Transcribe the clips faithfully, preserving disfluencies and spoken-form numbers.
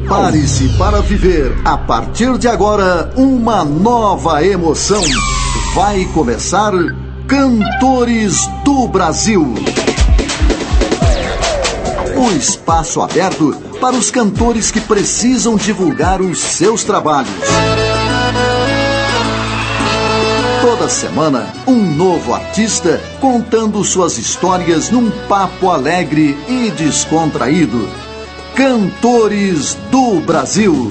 Prepare-se para viver, a partir de agora, uma nova emoção. Vai começar Cantores do Brasil. O espaço aberto para os cantores que precisam divulgar os seus trabalhos. Toda semana, um novo artista contando suas histórias num papo alegre e descontraído. Cantores do Brasil.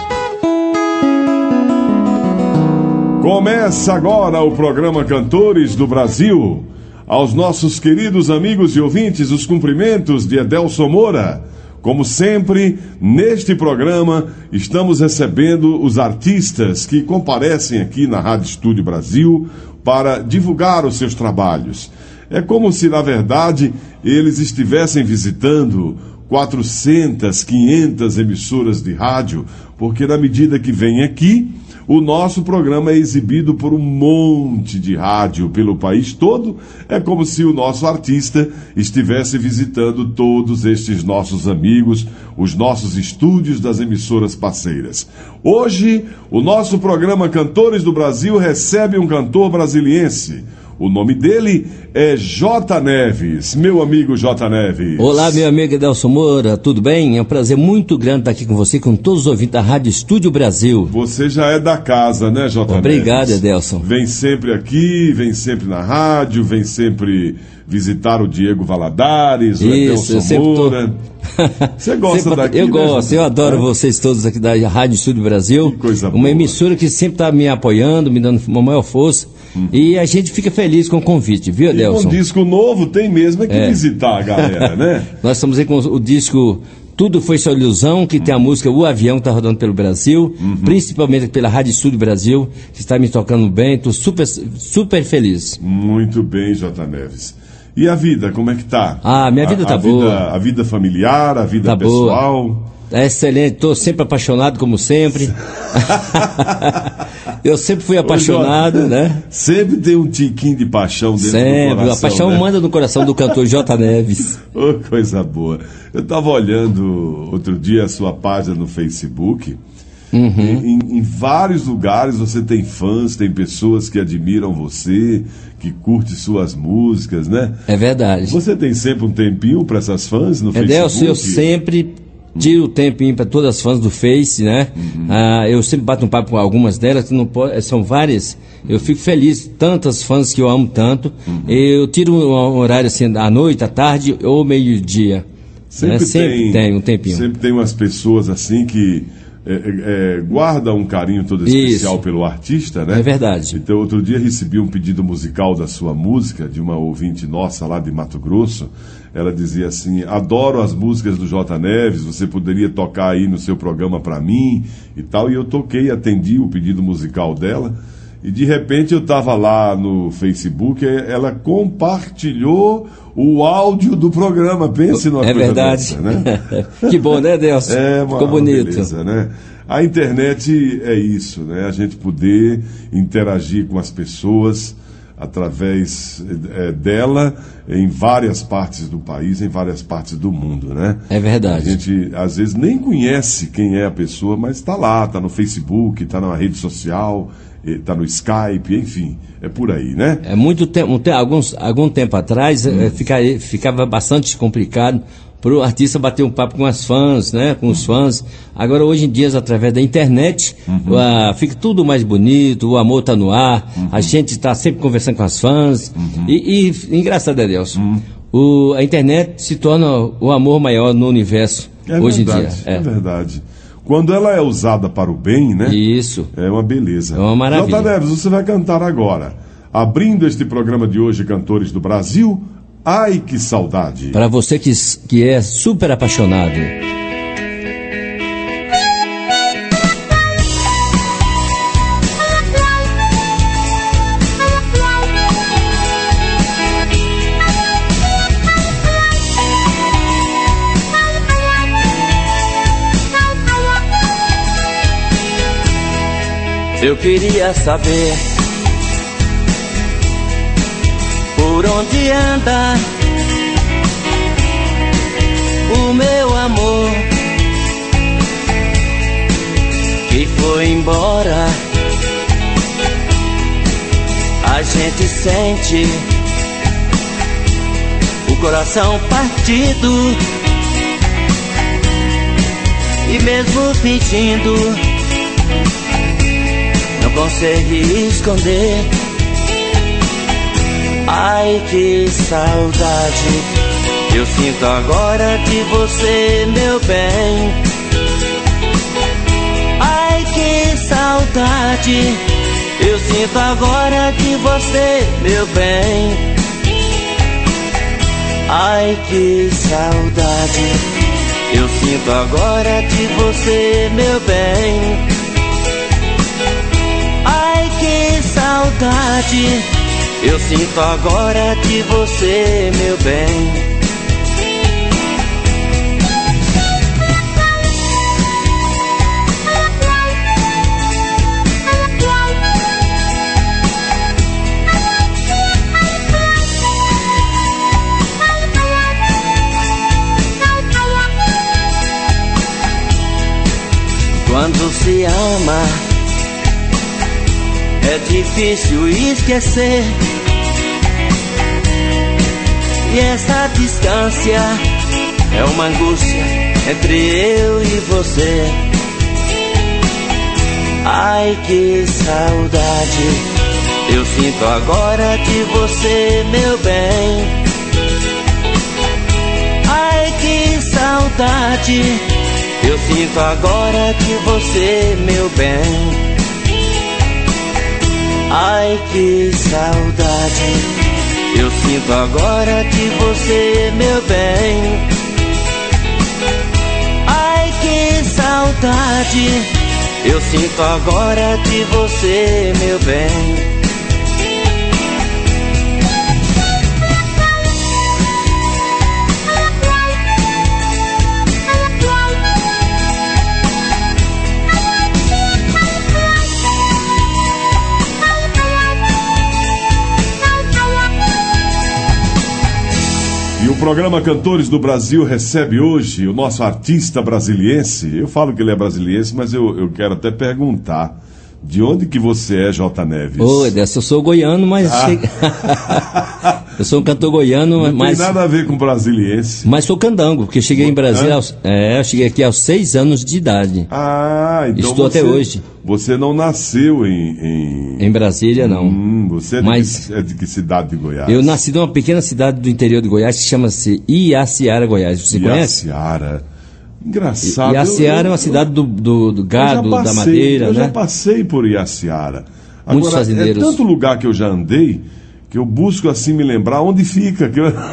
Começa agora o programa Cantores do Brasil. Aos nossos queridos amigos e ouvintes, os cumprimentos de Edelson Moura. Como sempre, neste programa, estamos recebendo os artistas que comparecem aqui na Rádio Estúdio Brasil para divulgar os seus trabalhos. É como se, na verdade, eles estivessem visitando quatrocentas, quinhentas emissoras de rádio, porque na medida que vem aqui, o nosso programa é exibido por um monte de rádio pelo país todo. É como se o nosso artista estivesse visitando todos estes nossos amigos, os nossos estúdios das emissoras parceiras. Hoje, o nosso programa Cantores do Brasil recebe um cantor brasiliense. O nome dele é J. Neves. Meu amigo J. Neves. Olá, meu amigo Edelson Moura, tudo bem? É um prazer muito grande estar aqui com você, com todos os ouvintes da Rádio Estúdio Brasil. Você já é da casa, né, J. Obrigado, Neves? Edelson. Vem sempre aqui, vem sempre na rádio, vem sempre visitar o Diego Valadares, o Isso, Edelson Moura. Tô... Você gosta sempre, daqui, Eu né, gosto, J. eu adoro é? vocês todos aqui da Rádio Estúdio Brasil. Que coisa Uma boa. emissora que sempre está me apoiando, me dando uma maior força. Hum. E a gente fica feliz com o convite, viu, Edelson? E com um disco novo tem mesmo é que é. visitar a galera, né? Nós estamos aí com o disco Tudo Foi Só Ilusão, que hum. tem a música O Avião, que está rodando pelo Brasil, uhum. principalmente pela Rádio Estúdio Brasil, que está me tocando bem. Estou super, super feliz. Muito bem, J. Neves. E a vida, como é que tá? Ah, minha vida a, tá a boa. Vida, a vida familiar, a vida tá pessoal. Boa. É excelente, estou sempre apaixonado, como sempre. Eu sempre fui apaixonado, Ô, né? Sempre tem um tiquinho de paixão dentro sempre. do coração. A paixão né? manda no coração do cantor J. Neves. Oh, coisa boa. Eu estava olhando outro dia a sua página no Facebook. Uhum. Em, em vários lugares você tem fãs, tem pessoas que admiram você, que curtem suas músicas, né? É verdade. Você tem sempre um tempinho para essas fãs no Edelson, Facebook? eu sempre tiro o tempinho para todas as fãs do Face, né? Uhum. Ah, eu sempre bato um papo com algumas delas, que não pode, são várias. Eu fico feliz, tantas fãs que eu amo tanto. Uhum. Eu tiro um horário assim, à noite, à tarde ou meio-dia. Sempre, né? sempre tem, tem um tempinho. Sempre tem umas pessoas assim que é, é, guardam um carinho todo especial Isso. pelo artista, né? É verdade. Então, outro dia recebi um pedido musical da sua música, de uma ouvinte nossa lá de Mato Grosso. Ela dizia assim: adoro as músicas do J. Neves, você poderia tocar aí no seu programa para mim e tal. E eu toquei, atendi o pedido musical dela. E de repente eu estava lá no Facebook, ela compartilhou o áudio do programa. Pense numa é coisa verdade. dessa, né? Que bom, né, Deus? É uma, Ficou bonito. Beleza, né? A internet é isso, né? A gente poder interagir com as pessoas através é, dela em várias partes do país, em várias partes do mundo, né? É verdade. A gente, às vezes, nem conhece quem é a pessoa, mas está lá, está no Facebook, está na rede social, está no Skype, enfim, é por aí, né? É muito tempo, alguns, algum tempo atrás, hum. é, fica, ficava bastante complicado para o artista bater um papo com as fãs, né? Com os fãs. Agora, hoje em dia, através da internet, uhum. uh, fica tudo mais bonito, o amor está no ar, uhum. a gente está sempre conversando com as fãs. Uhum. E, e, engraçado, Adelson, uhum. o, a internet se torna o amor maior no universo, é hoje verdade, em dia. É. é verdade. Quando ela é usada para o bem, né? Isso. É uma beleza. É uma maravilha. J. Neves, você vai cantar agora. Abrindo este programa de hoje, Cantores do Brasil, Ai Que Saudade. Para você que, que é super apaixonado. Eu queria saber por onde anda o meu amor. sente o coração partido, e mesmo fingindo não consegue esconder. Ai, que saudade eu sinto agora de você, meu bem. Ai, que saudade eu sinto agora de você, meu bem. Ai, que saudade eu sinto agora de você, meu bem. Ai, que saudade eu sinto agora de você, meu bem. Quando se ama, é difícil esquecer. E essa distância é uma angústia entre eu e você. Ai, que saudade eu sinto agora de você, meu bem. Ai, que saudade eu sinto agora de você, meu bem. Ai, que saudade eu sinto agora de você, meu bem. Ai, que saudade eu sinto agora de você, meu bem. E o programa Cantores do Brasil recebe hoje o nosso artista brasiliense. Eu falo que ele é brasiliense, mas eu, eu quero até perguntar: de onde que você é, J. Neves? Ô, Edson, eu sou goiano, mas... Ah. Cheguei... eu sou um cantor goiano, Não mas... tem nada a ver com brasiliense. Mas sou candango, porque cheguei em Brasília... Aos... É, eu cheguei aqui aos seis anos de idade. Ah, então Estou você, até hoje. Você não nasceu em... Em, em Brasília, não. Hum, você é de, mas... que, é de que cidade de Goiás? Eu nasci numa pequena cidade do interior de Goiás que chama-se Iaciara, Goiás. Você conhece? Iaciara. Engraçado. Iaciara eu, eu, é uma cidade do, do, do gado, passei, da madeira, eu né? já passei por Iaciara. Muitos Agora, fazendeiros. é tanto lugar que eu já andei que eu busco assim me lembrar onde fica. Que eu...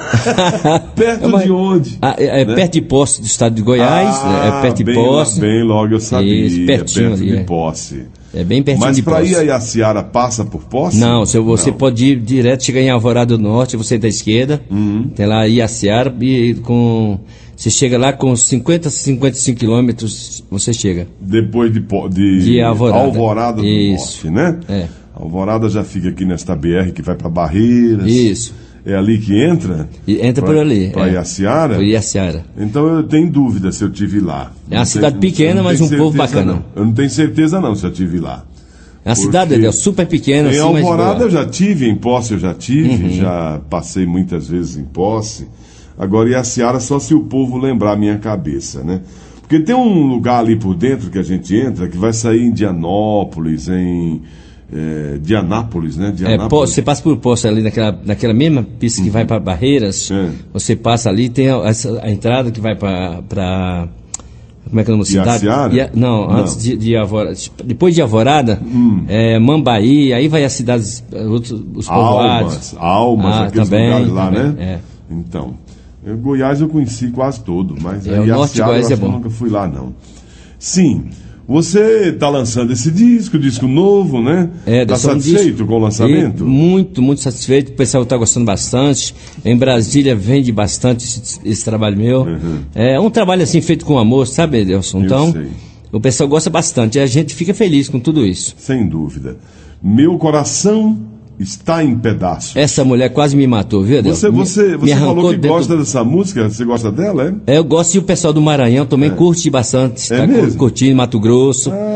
perto Mas, de onde? Ah, é, é né? perto de Posse do estado de Goiás, ah, é perto de bem, Posse. Bem, logo eu sabia. Isso, pertinho é perto ali, de é. Posse. É bem pertinho Mas de para Posse. ir a Iaciara passa por Posse? Não, se você Não. pode ir direto, chegar em Alvorada do Norte, você da esquerda, Uhum. tem lá Iaciara, e com... Você chega lá com cinquenta, cinquenta e cinco quilômetros, você chega. Depois de, Po- de, De Alvorada. Alvorada do Isso. Norte, né? É. Alvorada já fica aqui nesta B R que vai para Barreiras. Isso. É ali que entra? E entra pra, por ali. Para é. Iaciara? Por Iaciara. Então eu tenho dúvida se eu tive lá. É uma Não cidade sei- pequena, eu não mas tenho um povo certeza, bacana. não. Eu não tenho certeza não se eu tive lá. É uma cidade Porque é super pequena, Em assim, Alvorada mas... eu já tive, em Posse eu já tive, Uhum. já passei muitas vezes em Posse. Agora Iaciara só se o povo lembrar a minha cabeça, né? Porque tem um lugar ali por dentro que a gente entra que vai sair em Dianópolis, em é, Dianápolis, né? É, Dianápolis. Po- você passa por Poço ali naquela, naquela mesma pista que vai para Barreiras, É. você passa ali, tem a, essa- a entrada que vai para... Como é que é o nome da cidade? Iaciara? Ia- não, Não. antes de, de Alvorada. Depois de Alvorada, Hum. é, Mambaí, aí vai as cidades, outros, os povoados. Almas, Almas, Ah, aqueles também, lugares lá, também, né? é. Então, eu, Goiás eu conheci quase todo, mas É, aí o norte de Iaciara, Goiás eu é acho que eu bom. nunca fui lá, não. Sim, você está lançando esse disco, disco novo, né? É, Está desse é um satisfeito disco- com o lançamento? E muito, muito satisfeito. O pessoal está gostando bastante. Em Brasília vende bastante esse, esse trabalho meu. Uhum. É um trabalho assim feito com amor, sabe, Edelson? Eu Então, sei. o pessoal gosta bastante. E a gente fica feliz com tudo isso. Sem dúvida. Meu coração está em pedaços. Essa mulher quase me matou, viu, Edelson? Você, você, Me- me você arrancou falou que dentro- gosta dessa música? Você gosta dela, é? É, eu gosto e o pessoal do Maranhão também curte bastante. É Tá mesmo? curtindo Mato Grosso. Ah,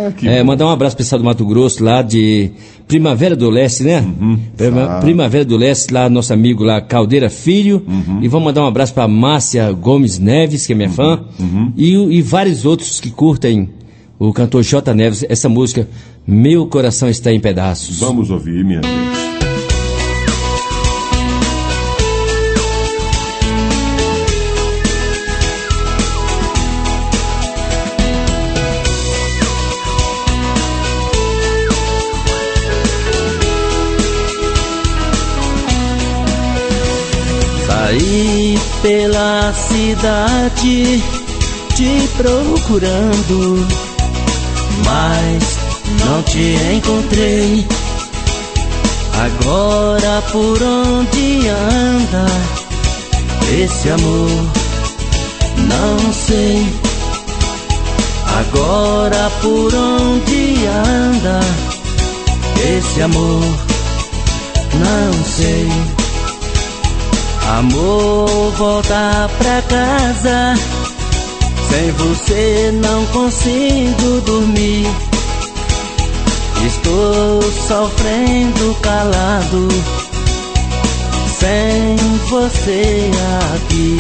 né? Ah, que É, bom. mandar um abraço pro pessoal do Mato Grosso, lá de Primavera do Leste, né? Uhum, Prima- sabe. Primavera do Leste, lá nosso amigo lá, Caldeira Filho. Uhum. E vamos mandar um abraço pra Márcia Gomes Neves, que é minha fã. Uhum. E, e vários outros que curtem o cantor J. Neves, essa música, Meu Coração Está em Pedaços. Vamos ouvir, minha gente. Saí pela cidade te procurando, mas não te encontrei. Agora por onde anda esse amor? Não sei. Agora por onde anda esse amor? Não sei. Amor, volta pra casa. Sem você não consigo dormir. Estou sofrendo calado sem você aqui.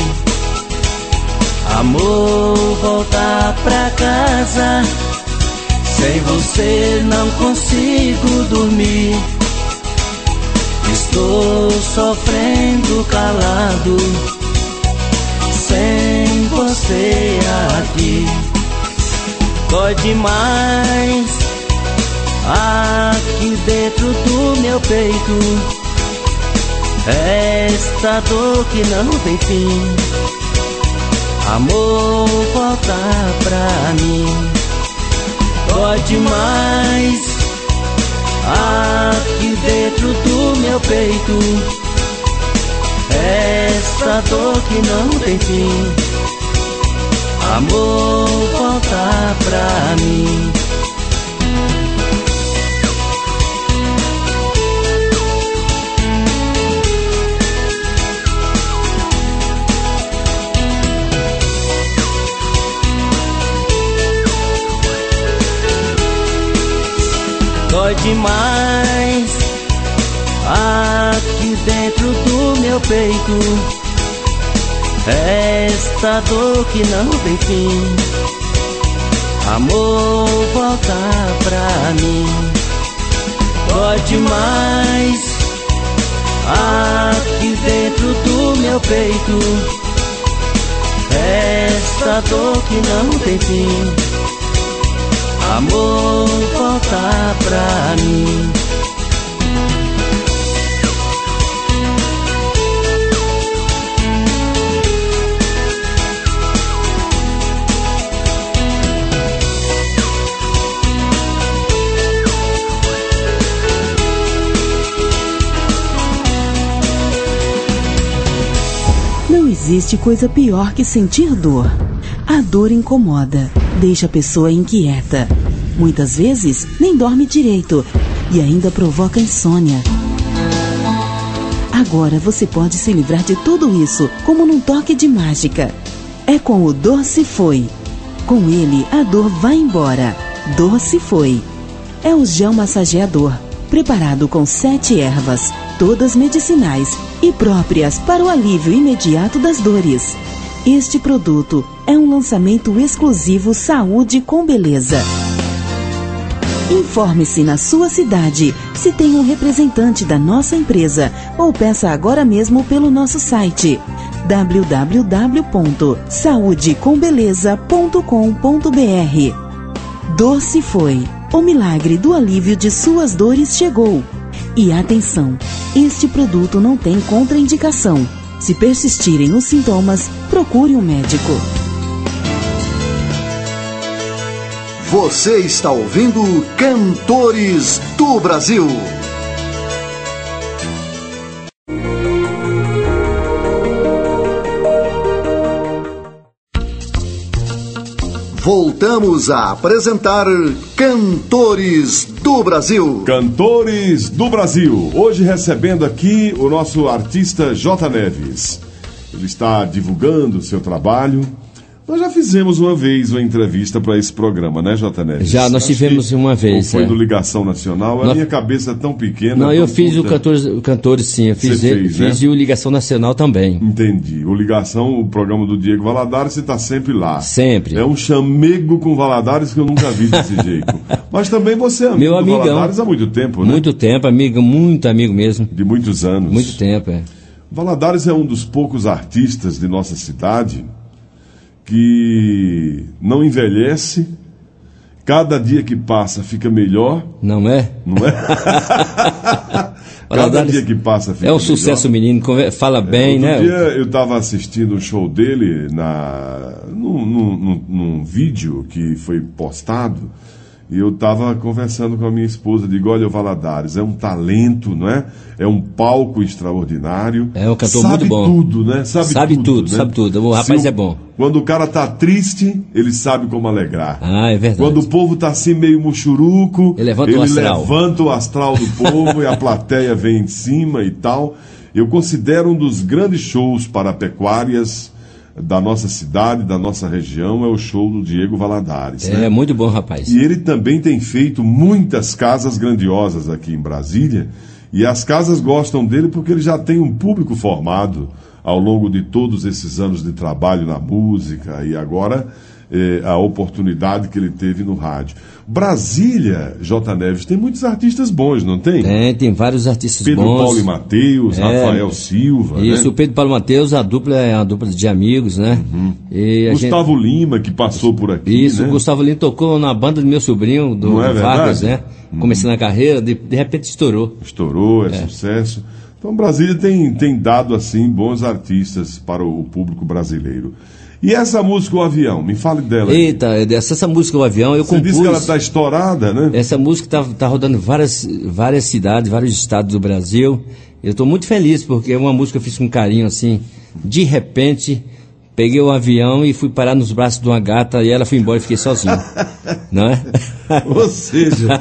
Amor, volta pra casa. Sem você não consigo dormir. Estou sofrendo calado sem você aqui. Dói demais aqui dentro do meu peito, esta dor que não tem fim. Amor, volta pra mim. Dói demais aqui dentro do meu peito, esta dor que não tem fim. Amor, volta pra mim. Dói demais aqui dentro do meu peito, esta dor que não tem fim. Amor, volta pra mim. Dói demais aqui dentro do meu peito, esta dor que não tem fim. Amor, volta pra mim. Não existe coisa pior que sentir dor. A dor incomoda, deixa a pessoa inquieta. Muitas vezes nem dorme direito e ainda provoca insônia. Agora você pode se livrar de tudo isso como num toque de mágica. É com o Dor Se Foi. Com ele, a dor vai embora. Dor Se Foi. É o gel massageador, preparado com sete ervas, todas medicinais e próprias para o alívio imediato das dores. Este produto é um lançamento exclusivo Saúde com Beleza. Informe-se na sua cidade se tem um representante da nossa empresa ou peça agora mesmo pelo nosso site w w w ponto saúde com beleza ponto com ponto b r. Dor Se Foi. O milagre do alívio de suas dores chegou. E atenção, este produto não tem contraindicação. Se persistirem os sintomas, procure um médico. Você está ouvindo Cantores do Brasil. Voltamos a apresentar Cantores do Brasil. Cantores do Brasil. Hoje recebendo aqui o nosso artista J. Neves. Ele está divulgando o seu trabalho, Nós já fizemos uma vez uma entrevista para esse programa, né, J. Neves? Já, nós Acho tivemos que uma vez. Foi é. do Ligação Nacional. A Nós... minha cabeça é tão pequena. Não, tão eu fiz curta. o Cantores, o Cantores sim. Eu fiz, Você ele, fez, fiz né? e o Ligação Nacional também. Entendi. O Ligação, o programa do Diego Valadares, você está sempre lá. Sempre. É um chamego com Valadares que eu nunca vi desse jeito. Mas também você é amigo Meu do amigão. Valadares há muito tempo, né? Muito tempo, amigo, muito amigo mesmo. De muitos anos. Muito tempo, é. Valadares é um dos poucos artistas de nossa cidade que não envelhece, cada dia que passa fica melhor. Não é? Não é? Cada dia que passa fica É um melhor. sucesso, menino, fala bem, Outro né? dia eu estava assistindo um show dele na, num, num, num, num vídeo que foi postado. E eu estava conversando com a minha esposa, digo, olha, o Valadares é um talento, não é? É um palco extraordinário. É um cantor sabe muito bom. Tudo, né? Sabe, Sabe tudo, tudo, né? sabe tudo. O rapaz Se é bom. Quando o cara tá triste, ele sabe como alegrar. Ah, é verdade. Quando o povo tá assim meio muxuruco, Ele levanta o astral. levanta o astral do povo e a plateia vem em cima e tal. Eu considero um dos grandes shows para pecuárias da nossa cidade, da nossa região, é o show do Diego Valadares. É, né? muito bom, rapaz. E ele também tem feito muitas casas grandiosas aqui em Brasília, e as casas gostam dele porque ele já tem um público formado ao longo de todos esses anos de trabalho na música, e agora eh, a oportunidade que ele teve no rádio. Brasília, J. Neves, tem muitos artistas bons, não tem? Tem, tem vários artistas Pedro bons. Paulo e Mateus, É, Rafael Silva, Isso, né? o Pedro Paulo Mateus, a dupla é uma dupla de amigos, né? Uhum. E a Gustavo Lima, que passou por aqui, gente... Isso, né? o Gustavo Lima tocou na banda do meu sobrinho, do, Não é do Vargas, verdade? né? Começando a carreira, de, de repente estourou. Estourou, é, sucesso. Então, Brasília tem, tem dado, assim, bons artistas para o público brasileiro. E essa música, O Avião, me fale dela. aí. Eita, essa, essa música, O Avião, eu Você compus... disse que ela está estourada, né? Essa música tá, tá rodando em várias, várias cidades, vários estados do Brasil. Eu estou muito feliz, porque é uma música que eu fiz com carinho, assim. De repente, peguei o avião e fui parar nos braços de uma gata e ela foi embora e fiquei sozinho. Não é? Ou seja,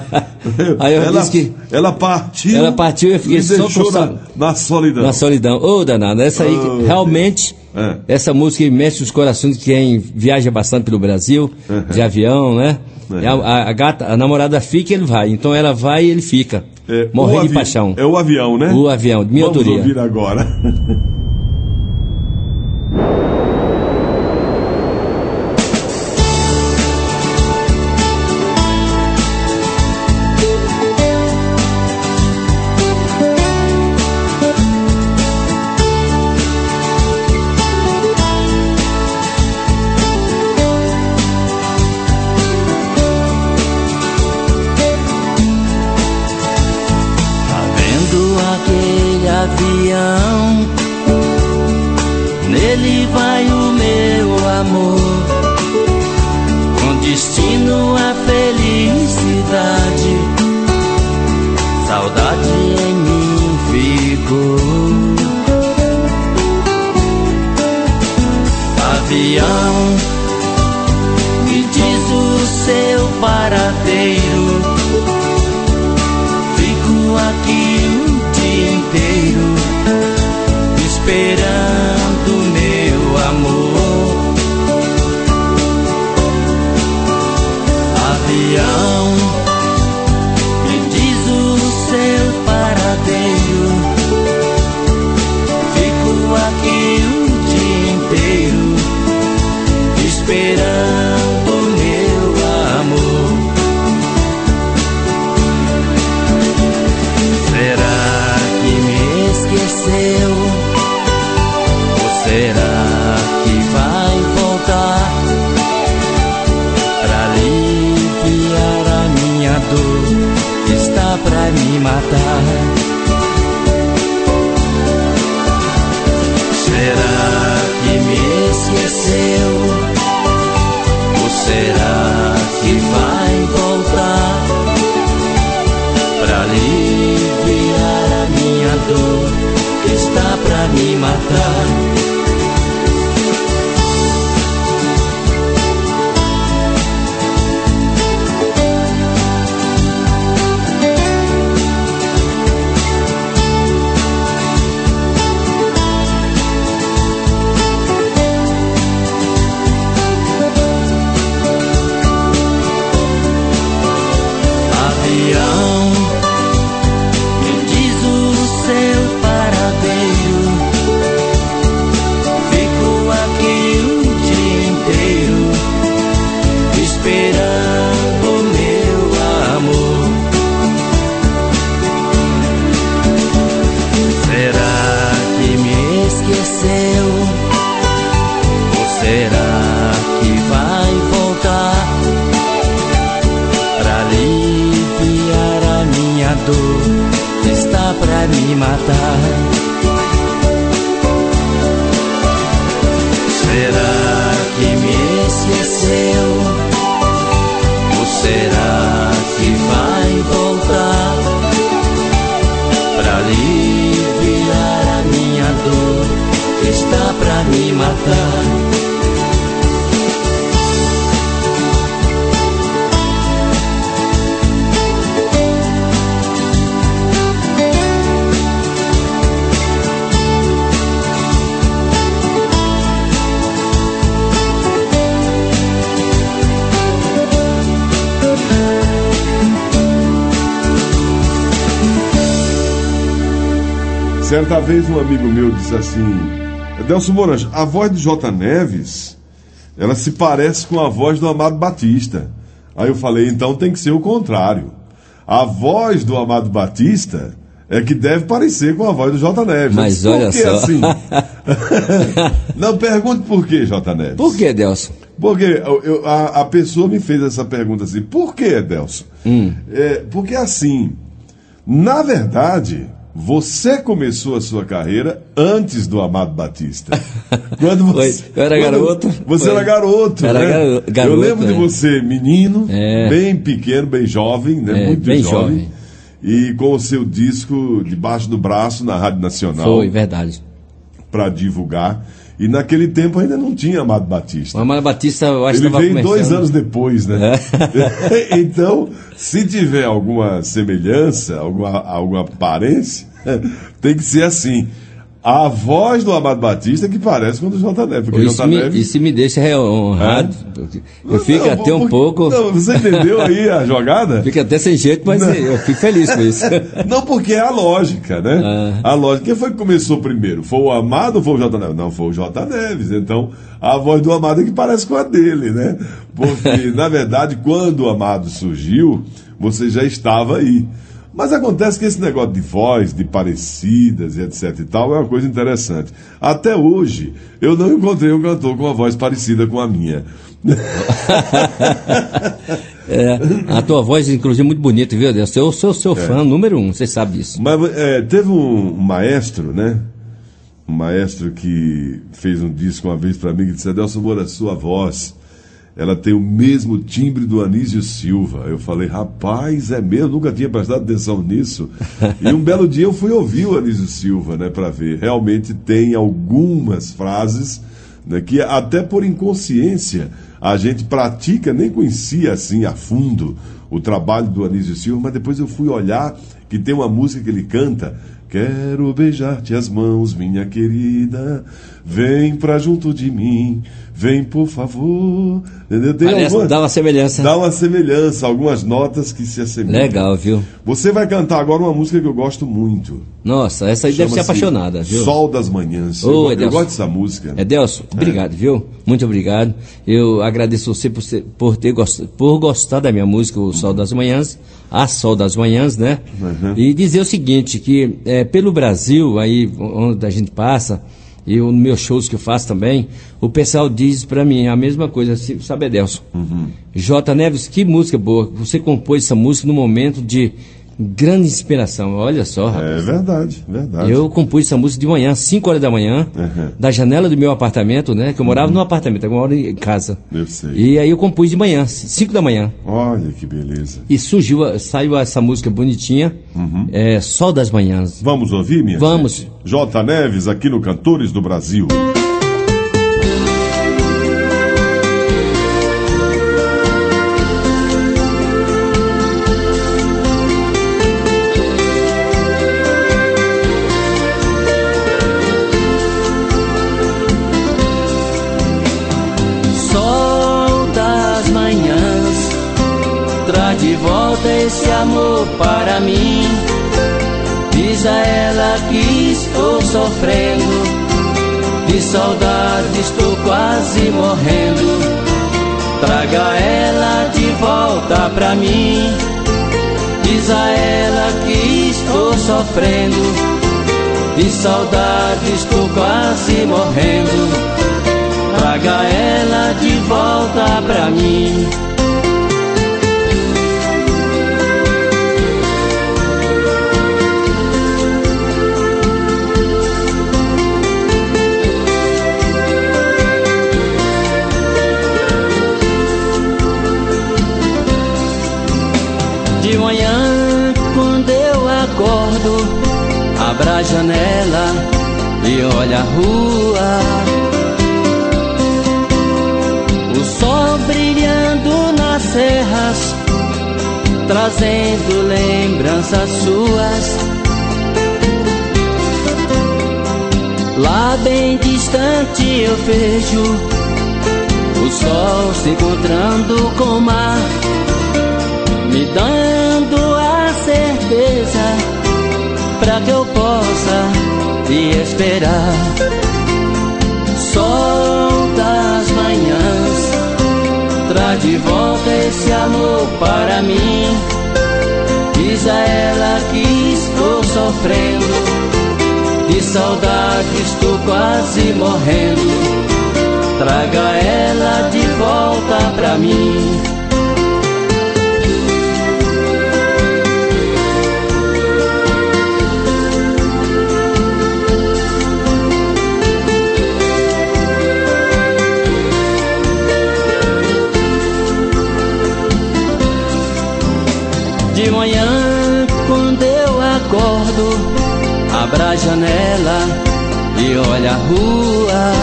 Aí eu ela, disse que ela partiu. ela partiu e eu fiquei e só deixou com na, sa- na solidão. na solidão. Ô, danada, essa aí, Oh, realmente, É. essa música mexe os corações de quem viaja bastante pelo Brasil, de avião, né? É. E A, a- a gata, a namorada fica e ele vai. Então ela vai e ele fica. É, o morrendo de avi- paixão. É o avião, né? O avião, de minha Vamos autoria. ouvir agora. Tá vendo aquele avião? Nele vai o meu amor, com destino à felicidade. Saudade em mim ficou. Avião, me diz o seu paradeiro. Fico aqui o dia inteiro, esperando meu amor. Avião, me diz o seu paradeiro. Fico aqui o dia inteiro, esqueceu? Ou será que vai voltar pra aliviar a minha dor que está pra me matar? Será que me esqueceu? Ou será que vai voltar pra aliviar a minha dor que está pra me matar? Certa vez um amigo meu disse assim: Adelson Moura, a voz do J. Neves, ela se parece com a voz do Amado Batista. Aí eu falei, então tem que ser o contrário. A voz do Amado Batista é que deve parecer com a voz do J. Neves. Mas disse, olha por que só. assim? Não, pergunte por que, J. Neves. Por que, Adelson? Porque eu, eu, a, a pessoa me fez essa pergunta assim, por que, Adelson? Hum. É, porque assim, na verdade, você começou a sua carreira antes do Amado Batista. Quando você, eu era quando garoto. Você Foi. era garoto, era né? Garoto, garoto, eu lembro é. de você menino, é. bem pequeno, bem jovem, né? É, Muito bem jovem. jovem. E com o seu disco debaixo do braço na Rádio Nacional. Foi, verdade. Para divulgar. E naquele tempo ainda não tinha Amado Batista. O Amado Batista, eu acho que Ele estava veio começando. dois anos depois, né? É. Então, se tiver alguma semelhança, alguma, alguma aparência, tem que ser assim. A voz do Amado Batista que parece com a do J. Neves. Porque Isso, J. me, Neves... isso me deixa honrado. É? Eu fico não, até um porque, pouco. Não, você entendeu aí a jogada? Fica até sem jeito, mas não. Eu fico feliz com isso. Não, porque é a lógica, né? Ah. A lógica. Quem foi que começou primeiro? Foi o Amado ou foi o J. Neves? Não, foi o J. Neves. Então, a voz do Amado é que parece com a dele, né? Porque, na verdade, quando o Amado surgiu, você já estava aí. Mas acontece que esse negócio de voz, de parecidas e etc e tal, é uma coisa interessante. Até hoje, eu não encontrei um cantor com uma voz parecida com a minha. É, a tua voz, inclusive, é muito bonita, viu, Deus? Eu sou seu fã é. número um, você sabe disso. Mas é, teve um, um maestro, né? Um maestro que fez um disco uma vez para mim que disse: Adelson Moura, sua voz, ela tem o mesmo timbre do Anísio Silva. Eu falei, rapaz, é mesmo? Nunca tinha prestado atenção nisso. E um belo dia eu fui ouvir o Anísio Silva, né, para ver. Realmente tem algumas frases, né, que até por inconsciência a gente pratica, nem conhecia assim a fundo o trabalho do Anísio Silva, mas depois eu fui olhar que tem uma música que ele canta: quero beijar-te as mãos, minha querida, vem pra junto de mim, vem por favor. Tem Parece, alguma, dá uma semelhança. Dá uma semelhança, algumas notas que se assemelham. Legal, viu? Você vai cantar agora uma música que eu gosto muito. Nossa, essa aí deve ser apaixonada, viu? Sol das Manhãs. Ô, eu, eu gosto dessa música. Edelson, obrigado, é. viu? Muito obrigado. Eu agradeço você por, ser, por ter gostado, por gostar da minha música, o Sol das Manhãs, a Sol das Manhãs, né? Uhum. E dizer o seguinte, que é, pelo Brasil, aí onde a gente passa, e nos meus shows que eu faço também, o pessoal diz pra mim a mesma coisa, sabe, Adelson? Uhum. J. Neves, que música boa. Você compôs essa música no momento de grande inspiração, olha só, rapaz. É verdade, verdade. Eu compus essa música de manhã, cinco horas da manhã, uhum. da janela do meu apartamento, né? Que eu morava uhum. num apartamento, agora eu moro em casa. Eu sei. E aí eu compus de manhã, cinco da manhã. Olha que beleza. E surgiu, saiu essa música bonitinha, uhum. é, Sol das Manhãs. Vamos ouvir, minha Vamos. gente? J. Neves, aqui no Cantores do Brasil. De volta esse amor para mim. Diz a ela que estou sofrendo, de saudade estou quase morrendo. Traga ela de volta pra mim. Diz a ela que estou sofrendo, de saudade estou quase morrendo. Traga ela de volta pra mim. De manhã, quando eu acordo, abra a janela e olha a rua. O sol brilhando nas serras, trazendo lembranças suas. Lá bem distante eu vejo o sol se encontrando com o mar, me dando a certeza pra que eu possa te esperar. Sol das manhãs, traz de volta esse amor para mim. Diz a ela que estou sofrendo, de saudade estou quase morrendo. Traga ela de volta pra mim. De manhã, quando eu acordo, abra a janela e olha a rua.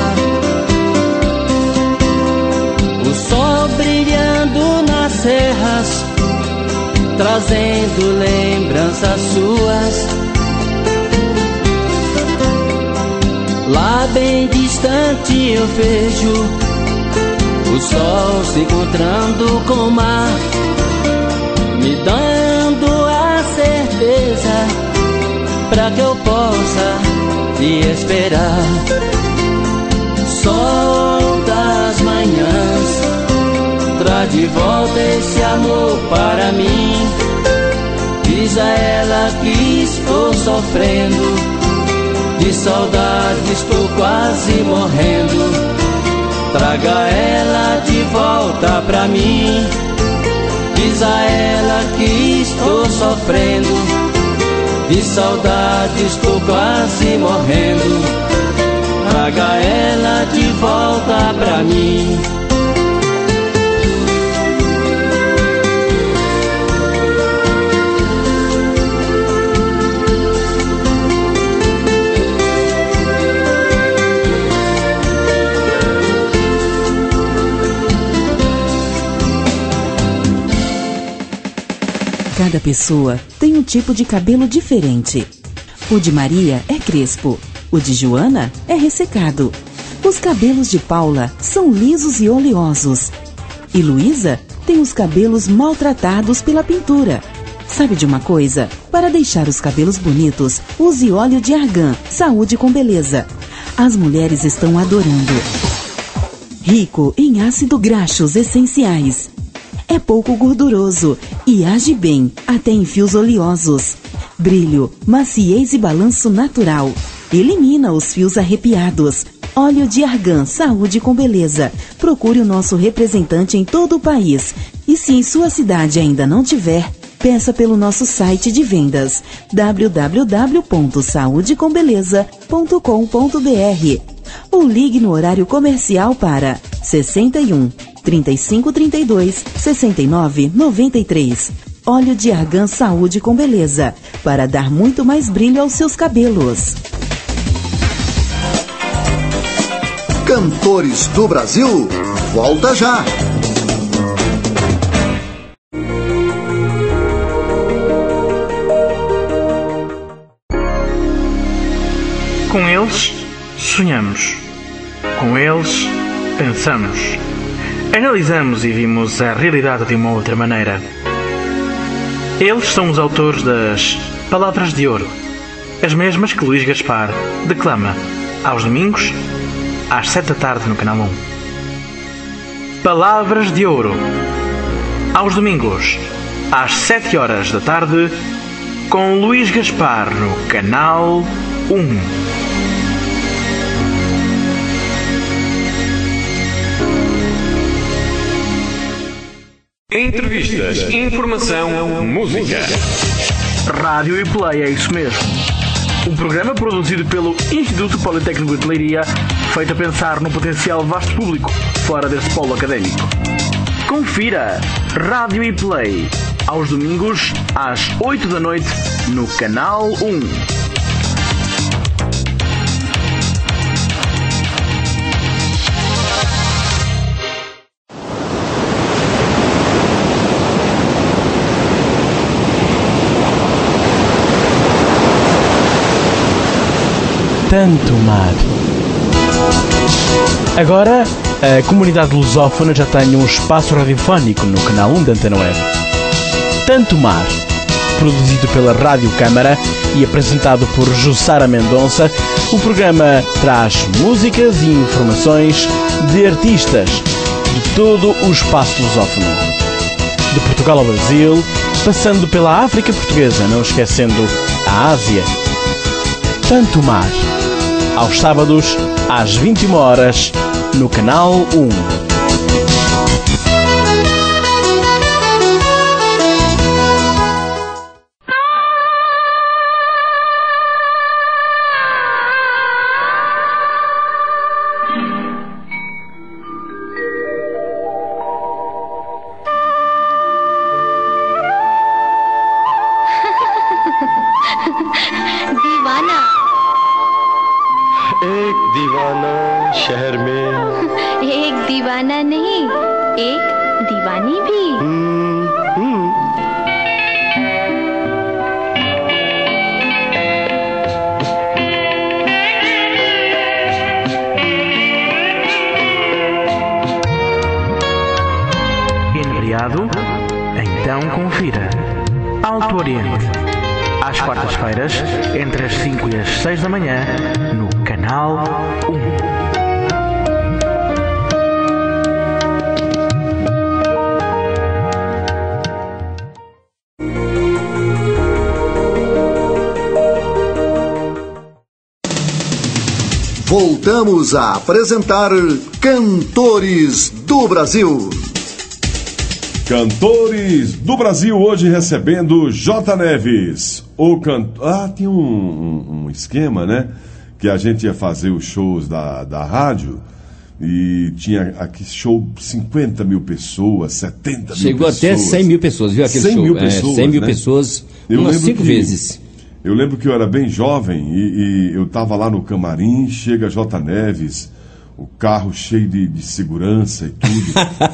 O sol brilhando nas serras, trazendo lembranças suas. Lá bem distante eu vejo o sol se encontrando com o mar, me dando a certeza pra que eu possa te esperar. Sol das manhãs, traz de volta esse amor para mim. Diz a ela que estou sofrendo, de saudade estou quase morrendo. Traga ela de volta pra mim. Diz a ela que estou sofrendo, de saudade estou quase morrendo. Traga ela de volta pra mim. Cada pessoa tem um tipo de cabelo diferente. O de Maria é crespo, o de Joana é ressecado. Os cabelos de Paula são lisos e oleosos. E Luísa tem os cabelos maltratados pela pintura. Sabe de uma coisa? Para deixar os cabelos bonitos, use óleo de argan, saúde com beleza. As mulheres estão adorando. Rico em ácido graxos essenciais. É pouco gorduroso e age bem, até em fios oleosos. Brilho, maciez e balanço natural. Elimina os fios arrepiados. Óleo de argan, saúde com beleza. Procure o nosso representante em todo o país. E se em sua cidade ainda não tiver, peça pelo nosso site de vendas w w w ponto saúde com beleza ponto com ponto b r ou ligue no horário comercial para sessenta e um, trinta e cinco, trinta e dois, sessenta e nove, noventa e três. Óleo de argan saúde com beleza, para dar muito mais brilho aos seus cabelos. Cantores do Brasil, volta já! Com eles, sonhamos. Com eles, pensamos. Analisamos e vimos a realidade de uma outra maneira. Eles são os autores das Palavras de Ouro, as mesmas que Luís Gaspar declama aos domingos, às sete da tarde no Canal um. Palavras de Ouro, aos domingos, às sete horas da tarde, com Luís Gaspar no Canal um. Entrevistas, informação, música. Rádio e Play, é isso mesmo. Um programa produzido pelo Instituto Politécnico de Leiria, feito a pensar no potencial vasto público fora desse polo académico. Confira Rádio e Play, aos domingos, às oito da noite, no Canal um. Tanto mar. Agora, a comunidade lusófona já tem um espaço radiofónico no canal um da Antena Web. Tanto Mar. Produzido pela Rádio Câmara e apresentado por Jussara Mendonça, o programa traz músicas e informações de artistas de todo o espaço lusófono. De Portugal ao Brasil, passando pela África Portuguesa, não esquecendo a Ásia. Tanto Mar. Aos sábados, às vinte e uma horas, no Canal um. Então confira Alto Oriente, às quartas-feiras, entre as cinco e as seis da manhã, no Canal um. Voltamos a apresentar Cantores do Brasil. Cantores do Brasil, hoje recebendo J. Neves. O canto... Ah, tem um, um, um esquema, né? Que a gente ia fazer os shows da, da rádio e tinha aqui show cinquenta mil pessoas, setenta mil Chegou pessoas. Chegou até cem mil pessoas, viu aquele cem show? mil pessoas, é, cem mil né? pessoas, Eu umas lembro cinco que- vezes. Eu lembro que eu era bem jovem e, e eu estava lá no camarim, chega J. Neves, o carro cheio de, de segurança e tudo.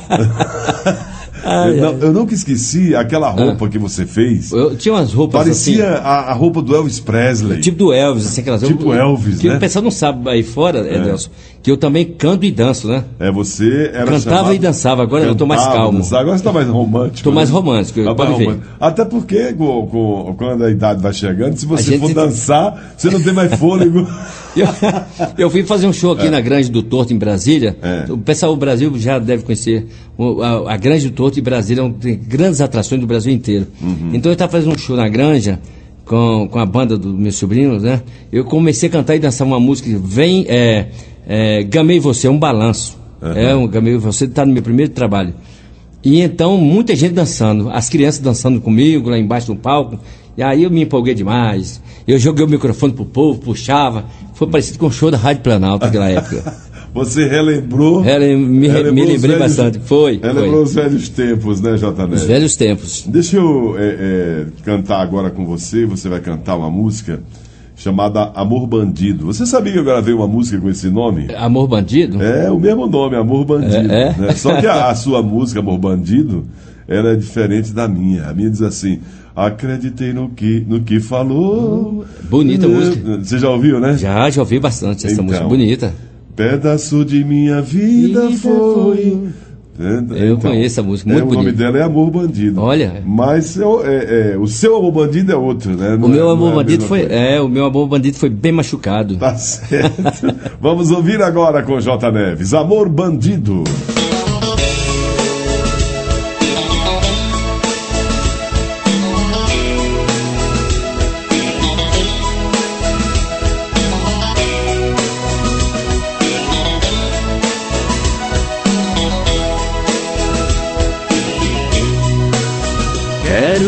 Ai, eu, não, ai. eu nunca esqueci aquela roupa que você fez. Eu tinha umas roupas Parecia assim, a, a roupa do Elvis Presley. tipo do Elvis, assim, aquelas Tipo roupas- Elvis, que né? o pessoal não sabe aí fora, é. Nelson, que eu também canto e danço, né? É, você era Cantava chamado- e dançava, agora eu tô mais Cantava, calmo. dançava, agora você está mais romântico. Tô mais né? romântico, Tá pode mais ver. romântico. Até porque com, com- quando a idade vai chegando, se A você gente for tem- dançar, você não tem mais fôlego. Eu, eu fui fazer um show aqui na Grande do Torto, em Brasília. É. O pessoal do Brasil já deve conhecer. o- A, a Grande do Torto em Brasília é um- tem grandes atrações do Brasil inteiro. Uhum. Então eu estava fazendo um show na Granja com, com a banda dos meus sobrinhos, né? Eu comecei a cantar e dançar uma música que vem. É, é, Gamei Você, é um balanço. É um Gamei Você, está no meu primeiro trabalho. E então, muita gente dançando, as crianças dançando comigo lá embaixo do palco. E aí eu me empolguei demais. Eu joguei o microfone pro povo, puxava. Foi parecido com o show da Rádio Planalto naquela época. Você relembrou. Rele- me- relembrou me os lembrei bastante. Foi, Relembrou foi. os velhos tempos, né, J. Neves? Os velhos tempos. Deixa eu é, é, cantar agora com você. Você vai cantar uma música chamada Amor Bandido. Você sabia que eu gravei uma música com esse nome? Amor Bandido? É o mesmo nome, Amor Bandido. É, é? Né? Só que a, a sua música, Amor Bandido, ela é diferente da minha. A minha diz assim: acreditei no que, no que falou. Bonita a música. Você já ouviu, né? Já, já ouvi bastante essa Então. música. Bonita. Pedaço de minha vida Vida foi. Eu conheço a música, muito é, O nome bonita. dela é Amor Bandido. Olha. Mas eu- é, é, o seu Amor Bandido é outro, né? Não O meu é- amor não é a bandido mesma foi. coisa. É, o meu amor bandido foi bem machucado. Tá certo. Vamos ouvir agora com J. Neves. Amor Bandido.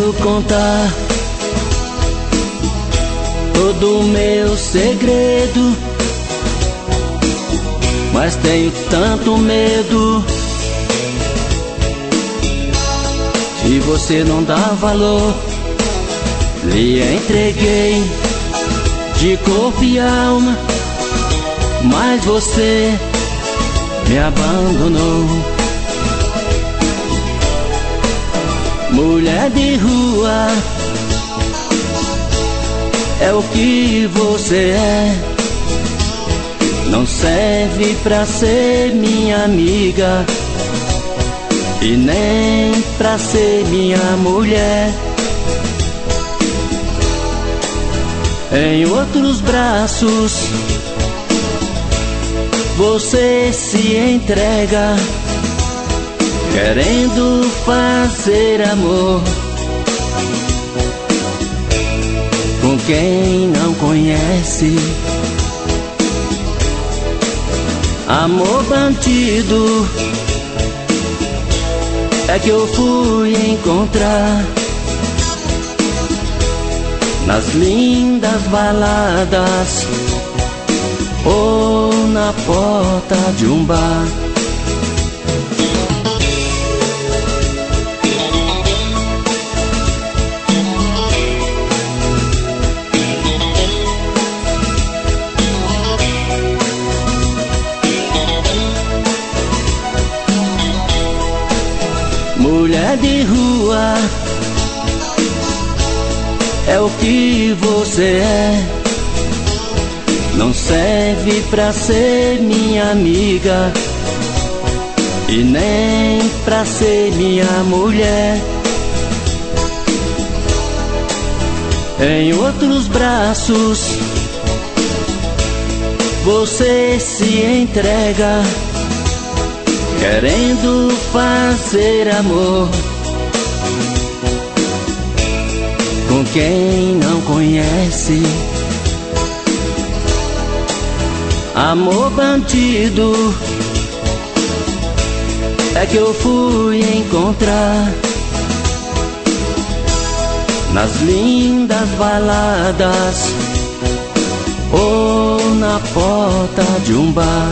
quero contar todo o meu segredo, mas tenho tanto medo. Se você não dá valor, lhe entreguei de corpo e alma, mas você me abandonou. Mulher de rua, é o que você é. Não serve pra ser minha amiga e nem pra ser minha mulher. Em outros braços você se entrega, querendo fazer amor com quem não conhece. Amor bandido é que eu fui encontrar nas lindas baladas ou na porta de um bar. Mulher de rua, é o que você é. Não serve pra ser minha amiga e nem pra ser minha mulher. Em outros braços você se entrega, querendo fazer amor com quem não conhece. Amor bandido é que eu fui encontrar nas lindas baladas ou na porta de um bar.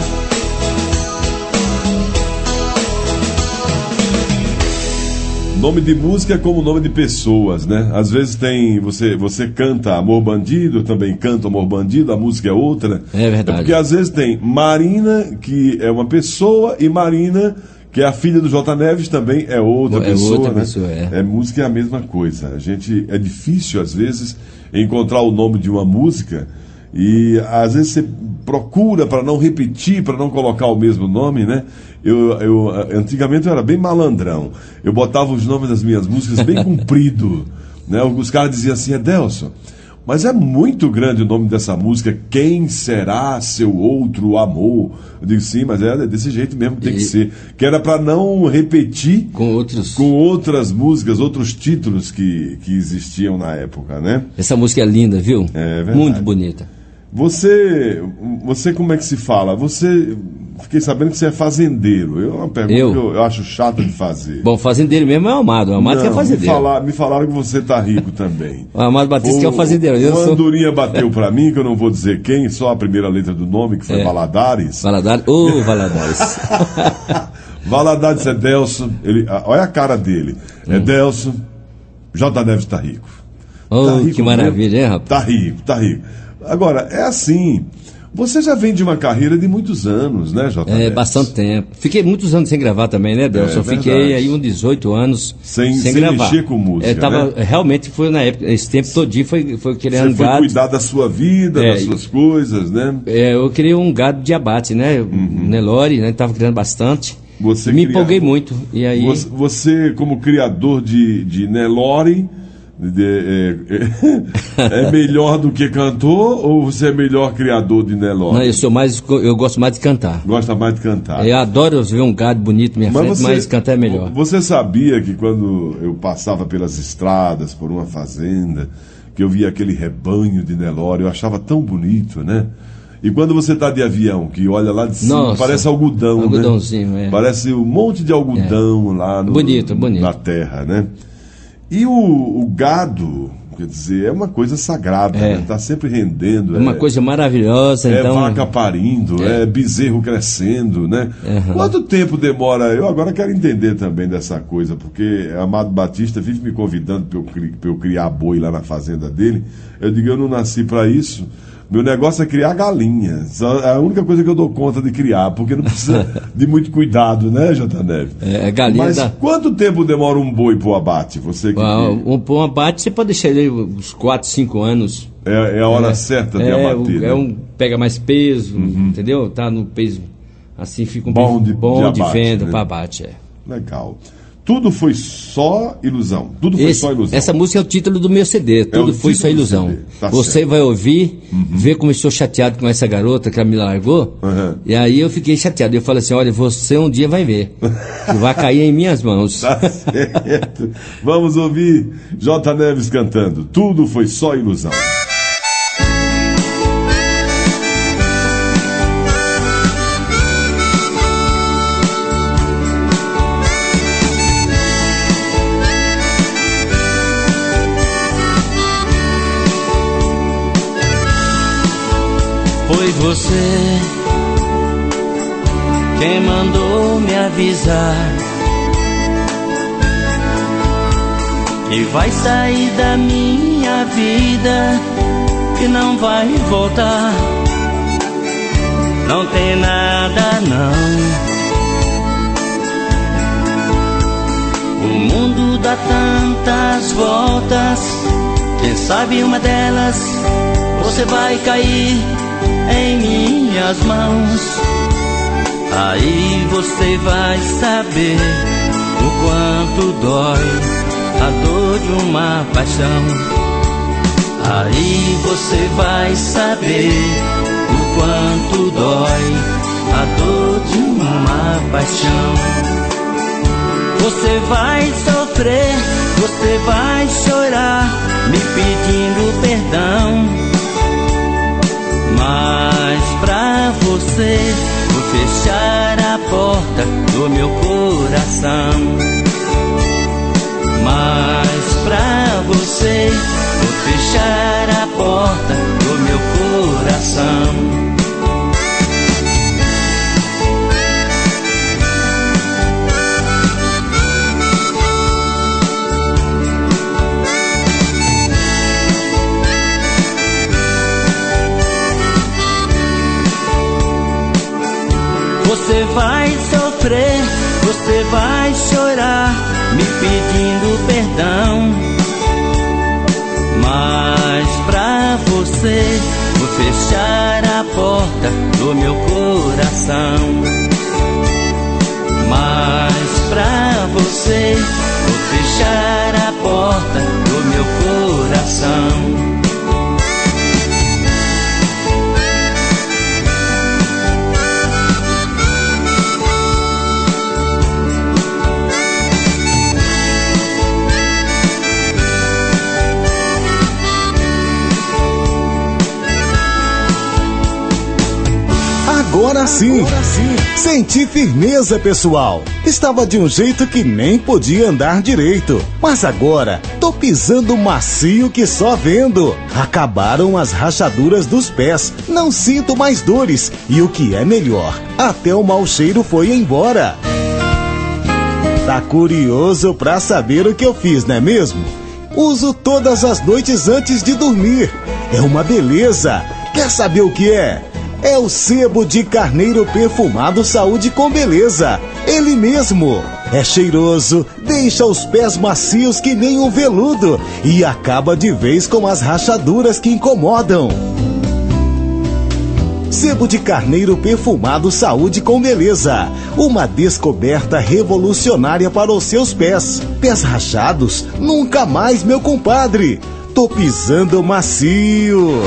Nome de música é como nome de pessoas, né? Às vezes tem, você, você canta Amor Bandido, eu também canto Amor Bandido, a música é outra. É verdade. É porque às vezes tem Marina, que é uma pessoa, e Marina, que é a filha do J. Neves, também é outra é pessoa, outra né? pessoa, é. É, música é a mesma coisa. A gente, é difícil às vezes encontrar o nome de uma música e às vezes você procura para não repetir, para não colocar o mesmo nome, né? Eu, eu, antigamente eu era bem malandrão. Eu botava os nomes das minhas músicas bem comprido, né? Os caras diziam assim, Adelson, mas é muito grande o nome dessa música, Quem Será Seu Outro Amor? Eu digo, sim, mas é desse jeito mesmo que tem e... que ser. Que era para não repetir com, outros... com outras músicas, outros títulos que, que existiam na época, né? Essa música é linda, viu? É verdade. Muito bonita. Você, você como é que se fala? Você, fiquei sabendo que você é fazendeiro. Eu, é uma pergunta eu? que eu, eu acho chata de fazer. Bom, fazendeiro mesmo é o Amado. O Amado Não, que é fazendeiro. Me, falar, me falaram que você tá rico também. O Amado Batista o, que é o fazendeiro. Eu o sou... Andorinha bateu pra mim, que eu não vou dizer quem, só a primeira letra do nome, que foi é. Valadares. Valadares, ô oh, Valadares. Valadares é Delson, ele, olha a cara dele. É hum. Delson, J. Neves tá rico. Oh, tá rico que maravilha, hein, rapaz? Tá rico, tá rico. Agora, é assim, você já vem de uma carreira de muitos anos, né, J. É, bastante tempo. Fiquei muitos anos sem gravar também, né, Delson? É, eu fiquei aí uns dezoito anos sem, sem, sem gravar. Sem mexer com música, é, tava, né? Realmente foi na época, esse tempo todinho foi, foi querendo Você foi gado. cuidar da sua vida, é, das suas coisas, né? É, eu queria um gado de abate, né, uhum. Nelore, né, tava criando bastante. Você me cria... empolguei muito. E aí... Você, você como criador de, de Nelore... De, é, é melhor do que cantor ou você é melhor criador de Nelore? Não, eu sou mais, eu gosto mais de cantar. Gosta mais de cantar. Eu adoro ver um gado bonito na minha mas frente, você, mas cantar é melhor. Você sabia que quando eu passava pelas estradas, por uma fazenda, que eu via aquele rebanho de Nelore, eu achava tão bonito, né? E quando você está de avião, que olha lá de cima, nossa, parece algodão, algodãozinho, né? É. Parece um monte de algodão é. lá no, bonito, bonito. na terra, né? E o, o gado, quer dizer, é uma coisa sagrada, É. né? Tá sempre rendendo. É uma coisa maravilhosa, É então... vaca parindo, é. é bezerro crescendo, né? Uhum. Quanto tempo demora? Eu agora quero entender também dessa coisa, porque Amado Batista vive me convidando para eu, cri- pra eu criar boi lá na fazenda dele. Eu digo, eu não nasci para isso. Meu negócio é criar galinha. Só é a única coisa que eu dou conta de criar, porque não precisa de muito cuidado, né, J. Neves? É, a galinha Mas dá... quanto tempo demora um boi pro abate? Você que... Ah, um, um abate, você pode deixar ele uns quatro, cinco anos. É, é a hora certa de é, abater, o- né? é um, pega mais peso, entendeu? Tá no peso, assim fica um Bom peso de- bom de de, abate, venda né? para abate. É. Legal. Tudo foi só ilusão. Tudo foi Esse- só ilusão. essa música é o título do meu C D, Tudo o Foi título Só do Ilusão. C D, tá Você certo. vai ouvir, ver como eu estou chateado com essa garota que ela me largou. Uhum. E aí eu fiquei chateado. Eu falei assim: olha, você um dia vai ver, que vai cair em minhas mãos. Tá certo. Vamos ouvir J. Neves cantando. Tudo foi só ilusão. Foi você quem mandou me avisar que vai sair da minha vida e não vai voltar. Não tem nada não. O mundo dá tantas voltas, quem sabe uma delas você vai cair em minhas mãos. Aí você vai saber o quanto dói a dor de uma paixão. Aí você vai saber o quanto dói a dor de uma paixão. Você vai sofrer, você vai chorar, me pedindo perdão. Mas pra você vou fechar a porta do meu coração. Mas pra você vou fechar a porta do meu coração. Você vai sofrer, você vai chorar, me pedindo perdão. Mas pra você vou fechar a porta do meu coração. Mas pra você vou fechar a porta do meu coração. Agora sim, senti firmeza, pessoal. Estava de um jeito que nem podia andar direito, mas agora tô pisando macio que só vendo. Acabaram as rachaduras dos pés, não sinto mais dores e o que é melhor, até o mau cheiro foi embora. Tá curioso pra saber o que eu fiz, não é mesmo? Uso todas as noites antes de dormir. É uma beleza. Quer saber o que é? É o sebo de carneiro perfumado Saúde com Beleza. Ele mesmo. É cheiroso, deixa os pés macios que nem um veludo e acaba de vez com as rachaduras que incomodam. Sebo de carneiro perfumado Saúde com Beleza. Uma descoberta revolucionária para os seus pés. Pés rachados? Nunca mais, meu compadre. Tô pisando macio.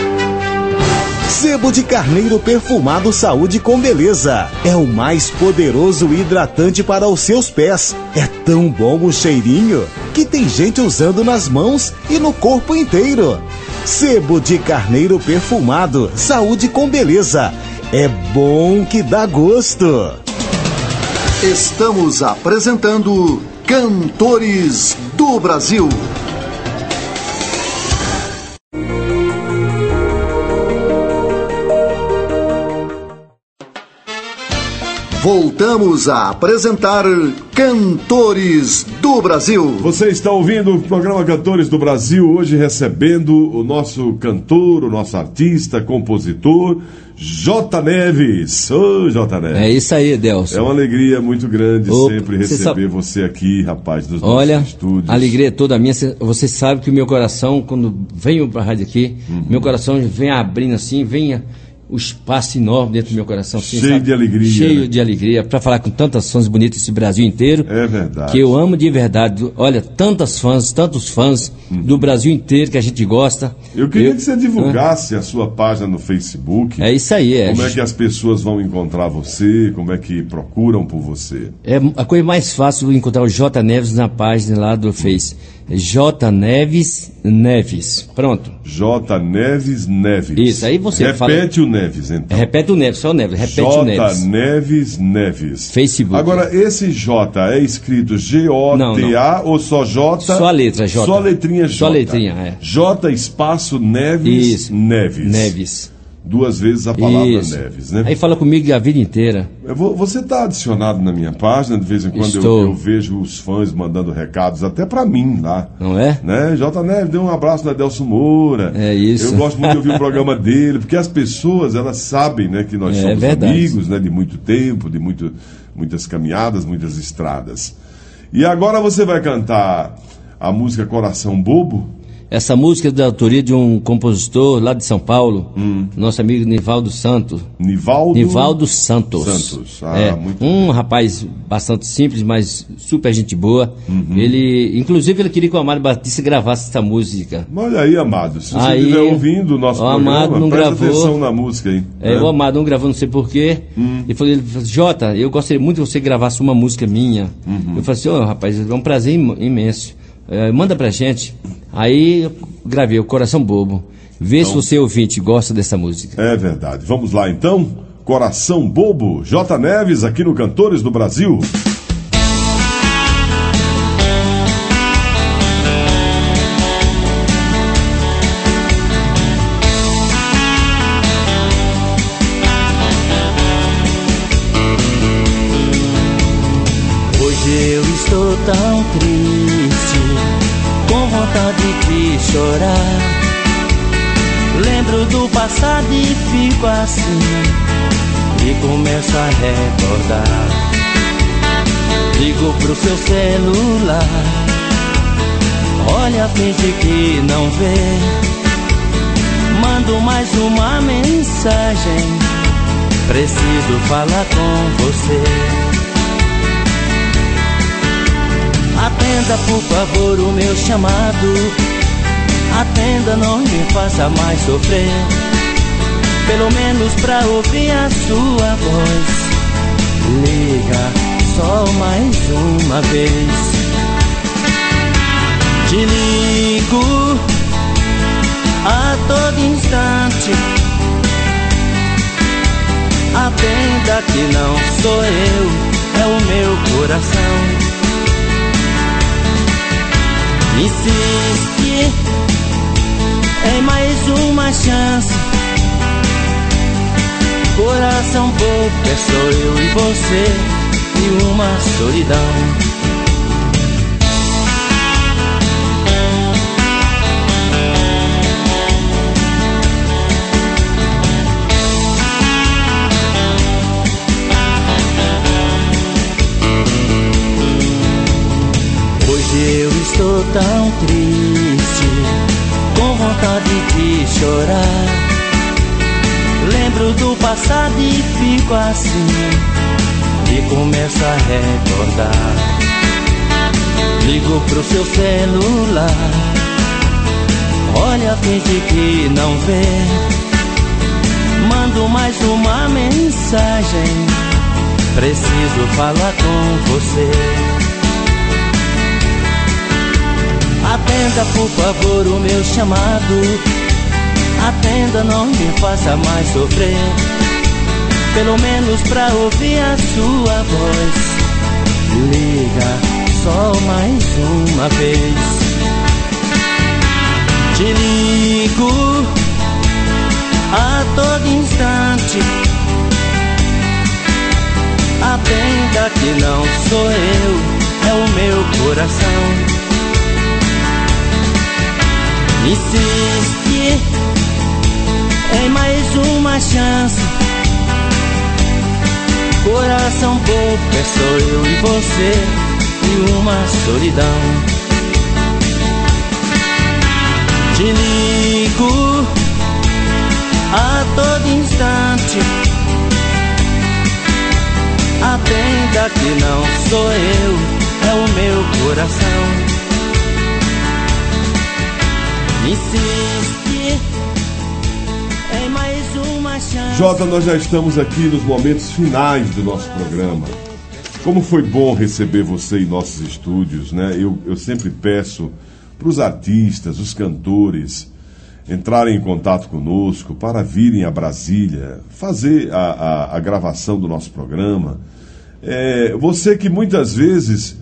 Sebo de carneiro perfumado Saúde com Beleza. É o mais poderoso hidratante para os seus pés. É tão bom o cheirinho que tem gente usando nas mãos e no corpo inteiro. Sebo de carneiro perfumado Saúde com Beleza. É bom que dá gosto. Estamos apresentando Cantores do do Brasil. Voltamos a apresentar Cantores do Brasil. Você está ouvindo o programa Cantores do Brasil, hoje recebendo o nosso cantor, o nosso artista, compositor, J. Neves. Ô, J. Neves. É isso aí, Delson. É uma alegria muito grande Opa, sempre você receber sabe... você aqui, rapaz, nos Olha, nossos estúdios. A alegria é toda minha. Você sabe que o meu coração, quando venho para a rádio aqui, uhum. meu coração vem abrindo assim, vem o espaço enorme dentro do meu coração. Assim, cheio sabe? de alegria. Cheio né? de alegria, para falar com tantas fãs bonitas desse Brasil inteiro. É verdade. Que eu amo de verdade. Olha, tantas fãs, tantos fãs uhum. do Brasil inteiro que a gente gosta. Eu queria eu, que você divulgasse ah, a sua página no Facebook. É isso aí. É. Como é que as pessoas vão encontrar você? Como é que procuram por você? É a coisa mais fácil encontrar o J. Neves na página lá do Face. J. Neves Neves. Pronto. J. Neves Neves. Isso, aí você Repete fala... Repete o Neves, então. Repete o Neves, só o Neves. Repete J. o Neves. J. Neves Neves. Facebook. Agora, esse J é escrito G O T A ou só J? Só a letra J. Só a letrinha J. Só a letrinha, é. J espaço Neves Isso. Neves. Neves. Duas vezes a palavra Isso. Neves, né? Aí fala comigo a vida inteira. Eu vou, você está adicionado na minha página, de vez em quando eu, eu vejo os fãs mandando recados, até para mim lá. Não é? Né? J. Neves, dê um abraço na Adelson Moura. É isso. Eu gosto muito de ouvir o programa dele, porque as pessoas, elas sabem, né, que nós é, somos verdade. amigos, né, de muito tempo, de muito, muitas caminhadas, muitas estradas. E agora você vai cantar a música Coração Bobo? Essa música é da autoria de um compositor lá de São Paulo, hum. nosso amigo Nivaldo Santos. Nivaldo? Nivaldo Santos. Santos, ah, é, muito um bem. rapaz bastante simples, mas super gente boa. Uhum. Ele, inclusive, ele queria que o Amado Batista gravasse essa música. Olha aí, Amado, se você aí, estiver ouvindo o nosso o programa, Amado não presta gravou, atenção na música aí. É, né? O Amado não gravou, não sei porquê. Hum. Ele falou, ele falou, Jota, eu gostaria muito que você gravasse uma música minha. Uhum. Eu falei assim, ô oh, rapaz, é um prazer imenso. É, manda pra gente. Aí eu gravei o Coração Bobo. Vê então, se você ouvinte gosta dessa música. É verdade. Vamos lá então. Coração Bobo, J. Neves aqui no Cantores do Brasil. Hoje eu estou tão triste, com vontade de chorar. Lembro do passado e fico assim, e começo a recordar. Ligo pro seu celular, olha, finge que não vê. Mando mais uma mensagem, preciso falar com você. Atenda, por favor, o meu chamado. Atenda, não me faça mais sofrer. Pelo menos pra ouvir a sua voz. Liga só mais uma vez. Te ligo a todo instante. Atenda que não sou eu, é o meu coração. Insiste em mais uma chance. Coração bobo, é só eu e você e uma solidão. Hoje eu estou tão triste, com vontade de chorar. Lembro do passado e fico assim, e começo a recordar. Ligo pro seu celular, olha, finge que não vê. Mando mais uma mensagem, preciso falar com você. Atenda, por favor, o meu chamado. Atenda, não me faça mais sofrer. Pelo menos pra ouvir a sua voz. Liga só mais uma vez. Te ligo a todo instante, atenda que não sou eu, é o meu coração. Insiste em mais uma chance, coração bobo, é só eu e você e uma solidão. Te ligo a todo instante, atenda que não sou eu, é o meu coração. Insiste em mais uma chance. Jota, nós já estamos aqui nos momentos finais do nosso programa. Como foi bom receber você em nossos estúdios, né? Eu, eu sempre peço para os artistas, os cantores, entrarem em contato conosco para virem a Brasília, fazer a, a, a gravação do nosso programa. É, você que muitas vezes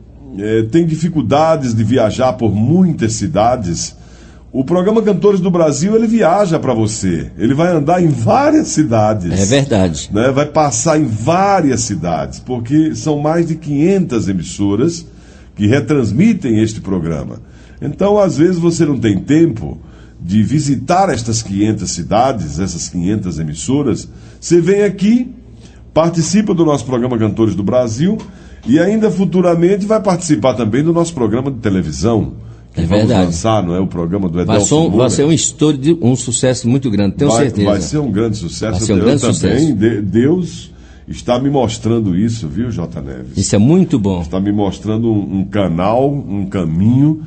é, tem dificuldades de viajar por muitas cidades, o programa Cantores do Brasil, ele viaja para você. Ele vai andar em várias cidades. É verdade. Né? Vai passar em várias cidades, porque são mais de quinhentas emissoras que retransmitem este programa. Então, às vezes, você não tem tempo de visitar estas quinhentas cidades, essas quinhentas emissoras. Você vem aqui, participa do nosso programa Cantores do Brasil e ainda futuramente vai participar também do nosso programa de televisão. Que é vamos verdade. lançar, não é? O programa do Vai, Edelson vai ser um estouro, de, um sucesso muito grande, tenho vai, certeza. Vai ser um grande sucesso. Vai ser um eu grande também. sucesso. De, Deus está me mostrando isso, viu, J. Neves? Isso é muito bom. Está me mostrando um, um canal, um caminho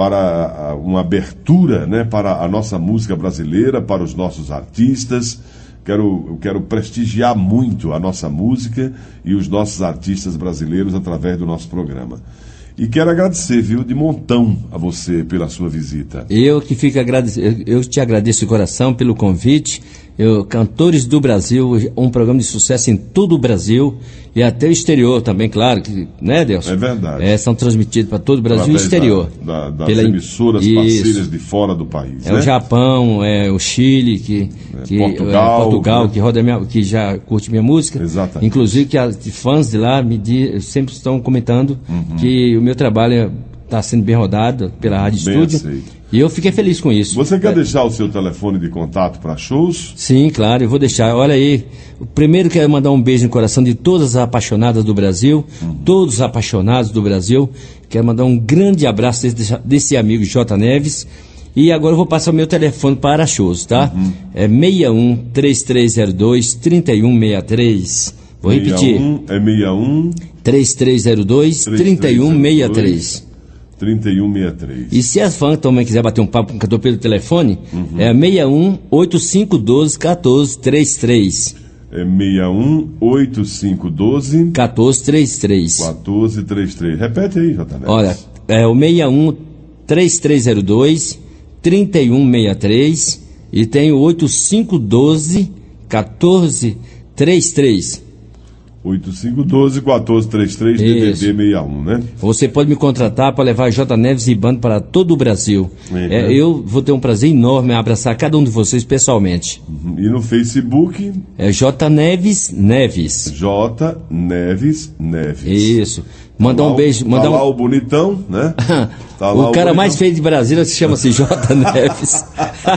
para uma abertura, né, para a nossa música brasileira, para os nossos artistas. Quero, eu quero prestigiar muito a nossa música e os nossos artistas brasileiros através do nosso programa. E quero agradecer, viu, de montão a você pela sua visita. Eu que fico agradecido, eu te agradeço de coração pelo convite. Eu, Cantores do Brasil, um programa de sucesso em todo o Brasil e até o exterior também, claro, que, né, Deus? É verdade. É, são transmitidos para todo o Brasil e exterior. Da, da, das pela, emissoras isso. parceiras de fora do país. É, né? o Japão, é o Chile, que, é, que Portugal, é, Portugal né? que roda minha, que já curte minha música. Exatamente. Inclusive que as fãs de lá me di, sempre estão comentando uhum. que o meu trabalho está sendo bem rodado pela Rádio Bem Estúdio. aceito. E eu fiquei feliz com isso. Você quer é. deixar o seu telefone de contato para shows? Sim, claro, eu vou deixar. Olha aí, primeiro quero mandar um beijo no coração de todas as apaixonadas do Brasil, uhum. todos os apaixonados do Brasil. Quero mandar um grande abraço desse, desse amigo J. Neves. E agora eu vou passar o meu telefone para shows, tá? Uhum. É seis um, três três zero dois, três um seis três. Vou repetir. É seis um, três três zero dois, três um seis três. trinta e um sessenta e três. E se a fã também quiser bater um papo com o cantor pelo telefone, uhum. é seis um, oito cinco um dois, um quatro três três. É seis um, oito cinco um dois, um quatro três três. um quatro três três. Repete aí, J. Neves. Olha, é o seis um, três três zero dois, três um seis três e tem o oito cinco um dois, um quatro três três. oito cinco um dois, um quatro três três, D D D sessenta e um, né? Você pode me contratar para levar J. Neves e banda para todo o Brasil. É, é, eu vou ter um prazer enorme em abraçar cada um de vocês pessoalmente. Uhum. E no Facebook? É J. Neves Neves. J. Neves Neves. Isso. Mandar tá um beijo. Mandar tá lá um... o bonitão, né? Tá lá o, o cara bonitão. Mais feio de Brasília se chama-se J. Neves.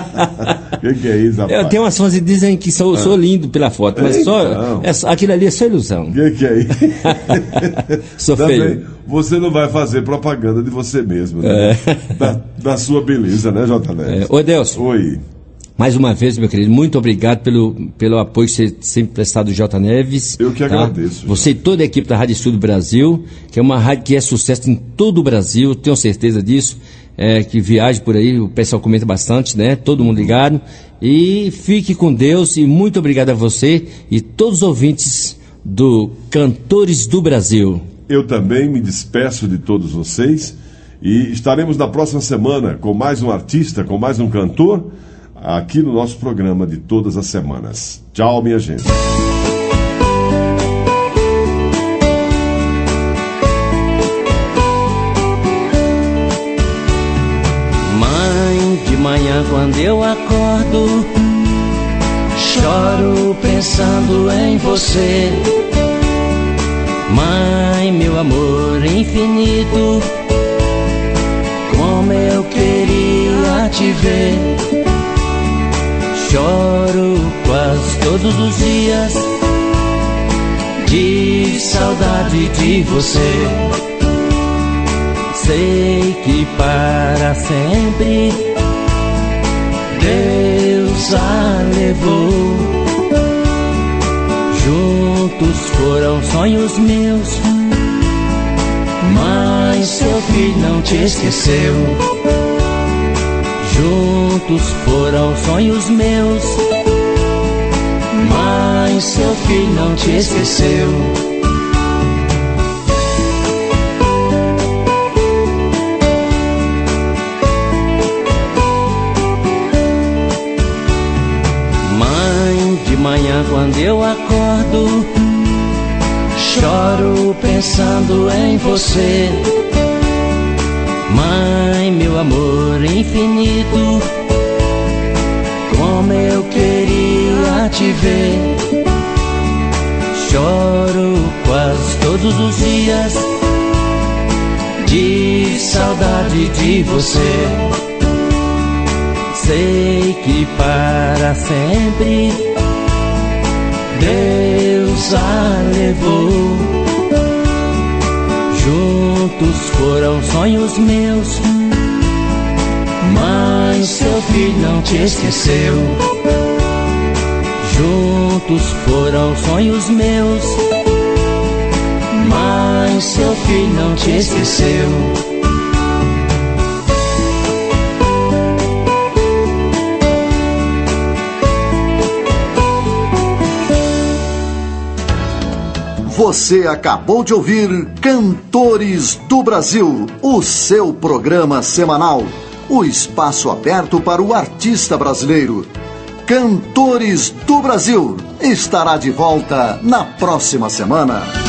O que, que é isso, rapaz? Eu tenho umas fãs que dizem que sou, ah. sou lindo pela foto, mas então. só, é, aquilo ali é só ilusão. O que, que é isso? Sou Também, feio. Você não vai fazer propaganda de você mesmo, né? É. Da, da sua beleza, né, J. Neves? É. Oi, Deus. Oi. Mais uma vez, meu querido, muito obrigado pelo, pelo apoio que você sempre prestado ao J. Neves. Eu que tá? agradeço. Você e toda a equipe da Rádio Estúdio Brasil, que é uma rádio que é sucesso em todo o Brasil, tenho certeza disso, é, que viaja por aí, o pessoal comenta bastante, né? Todo mundo ligado. E fique com Deus e muito obrigado a você e todos os ouvintes do Cantores do Brasil. Eu também me despeço de todos vocês e estaremos na próxima semana com mais um artista, com mais um cantor, aqui no nosso programa de todas as semanas. Tchau, minha gente. quando eu acordo, choro pensando em você. Mãe, meu amor infinito, como eu queria te ver. Choro quase todos os dias de saudade de você. Sei que para sempre Deus a levou. Juntos foram sonhos meus, mas seu filho não te esqueceu. Juntos foram sonhos meus, mas seu filho não te esqueceu. Mãe, de manhã quando eu acordo, choro pensando em você. Mãe, meu amor infinito, como eu queria te ver. Choro quase todos os dias de saudade de você. Sei que para sempre Deus a levou. Juntos foram sonhos meus, mas seu filho não te esqueceu. Juntos foram sonhos meus, mas seu filho não te esqueceu. Você acabou de ouvir Cantores do Brasil, o seu programa semanal, o espaço aberto para o artista brasileiro. Cantores do Brasil estará de volta na próxima semana.